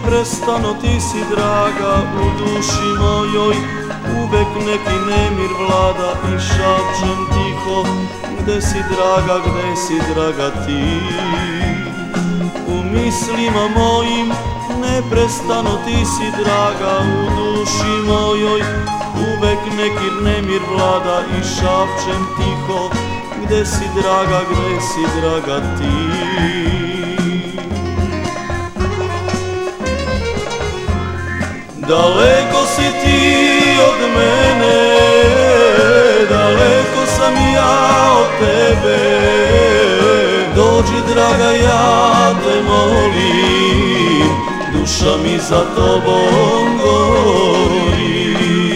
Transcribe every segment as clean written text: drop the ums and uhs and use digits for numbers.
neprestano ti si draga, u duši mojoj uvek neki nemir vlada i šapčem tiho, gde si draga ti? U mislima mojim neprestano ti si draga, u duši mojoj uvek neki nemir vlada i šapčem tiho, gde si draga ti? Daleko si ti od mene, daleko sam ja od tebe. Dođi draga, ja te molim, duša mi za tobom gori.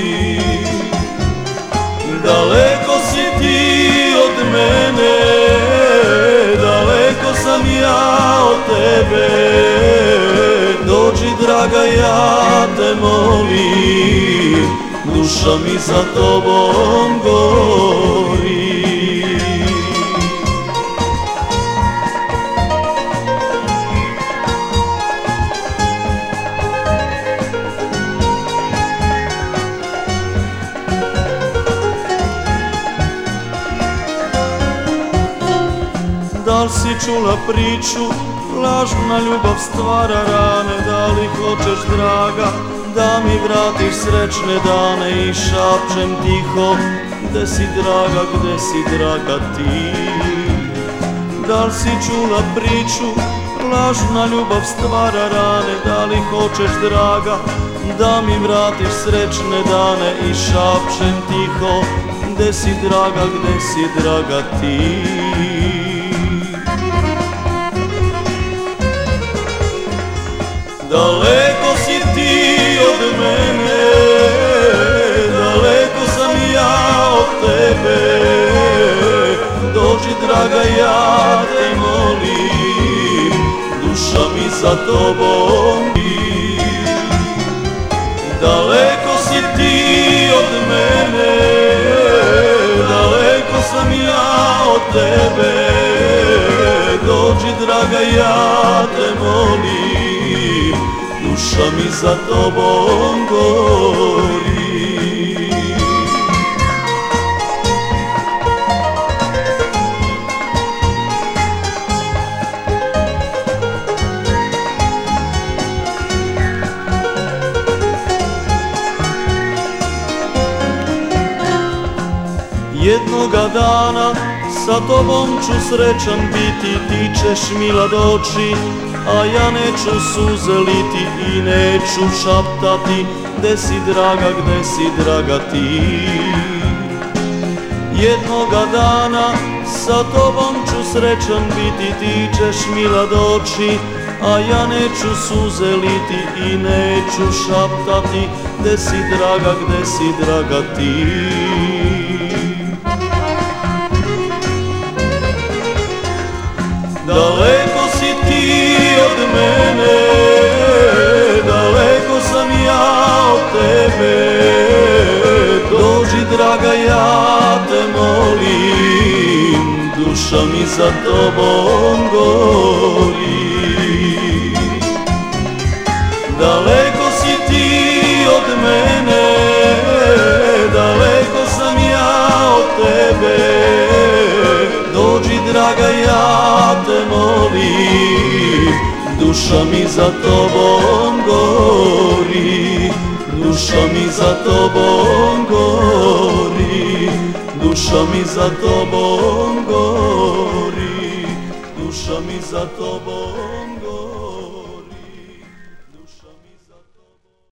Daleko si ti od mene, daleko sam ja od tebe. Dođi draga, ja te molim, duša mi za tobom gori. Da li si čula priču, lažna ljubav stvara rane? Da li hoćeš draga da mi vratiš srećne dane i šapčem tiho, gde si draga ti? Da li si čula priču, lažna ljubav stvara rane? Da li hoćeš draga da mi vratiš srećne dane i šapčem tiho, gde si draga ti? Daleko si ti od mene, daleko sam ja od tebe. Dođi draga, ja te molim, duša mi za tobom gori. Daleko si ti od mene, daleko sam ja od tebe. Dođi draga, ja te molim, duša mi za tobom gori. Jednoga dana sa tobom ću srećan biti, ti ćeš mila doći, a ja neću suze liti i neću šaptati, gde si draga ti? Jednoga dana sa tobom ću srećan biti, ti ćeš mila doći, a ja neću suze liti i neću šaptati, gde si draga ti? Daleko si ti od mene, daleko sam ja od tebe. Dođi draga, ja te molim, duša mi za tobom gori. Daleko si ti od mene, daleko sam ja od tebe. Dođi draga, ja te molim, duša mi za tobom gori. Duša mi za tobom gori, duša mi za tobom gori, duša mi za tobom